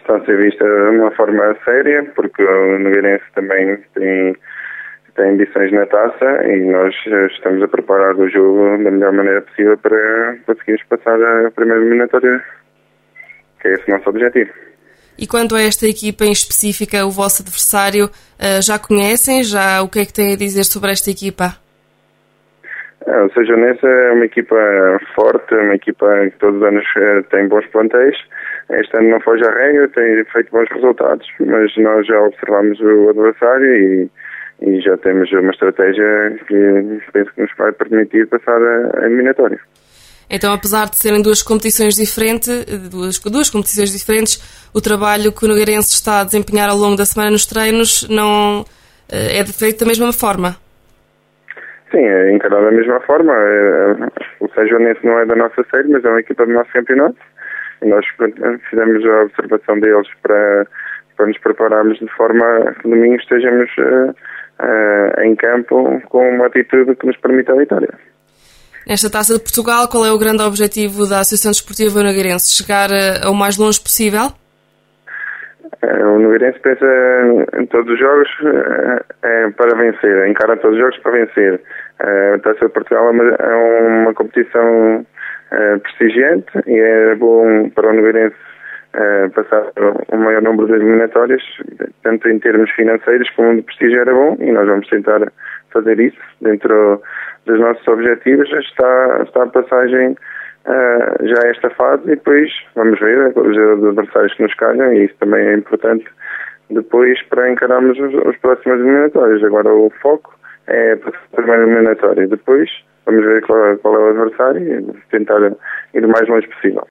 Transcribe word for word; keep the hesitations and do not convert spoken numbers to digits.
está a ser vista de uma forma séria, porque o Nogueirense também tem, tem ambições na taça e nós estamos a preparar o jogo da melhor maneira possível para conseguirmos passar a primeira eliminatória, que é esse o nosso objetivo. E quanto a esta equipa em específica, o vosso adversário, já conhecem? Já o que é que têm a dizer sobre esta equipa? É, o Sejonense é uma equipa forte, uma equipa que todos os anos tem bons plantéis. Este ano não foge à regra, tem feito bons resultados, mas nós já observamos o adversário e, e já temos uma estratégia que penso que nos vai permitir passar a, a eliminatória. Então, apesar de serem duas competições diferentes, duas, duas competições diferentes, o trabalho que o Nogueirense está a desempenhar ao longo da semana nos treinos não é feito da mesma forma? Sim, é encarado da mesma forma. O Sejonense não é da nossa série, mas é uma equipa do nosso campeonato. E nós fizemos a observação deles para, para nos prepararmos de forma a que domingo estejamos uh, uh, em campo com uma atitude que nos permita a vitória. Nesta Taça de Portugal, qual é o grande objetivo da Associação Desportiva Nogueirense? Chegar ao mais longe possível? O Nogueirense pensa em todos os jogos é, para vencer, encara todos os jogos para vencer. A Taça de Portugal é uma, é uma competição é, prestigiante e é bom para o Nogueirense é, passar o maior número de eliminatórias, tanto em termos financeiros como de prestígio era bom, e nós vamos tentar fazer isso. Dentro dos nossos objetivos está, está a passagem Uh, já esta fase e depois vamos ver os adversários que nos calham, e isso também é importante depois para encararmos os, os próximos eliminatórios. Agora o foco é para a primeira eliminatória, depois vamos ver qual, qual é o adversário e tentar ir o mais longe possível.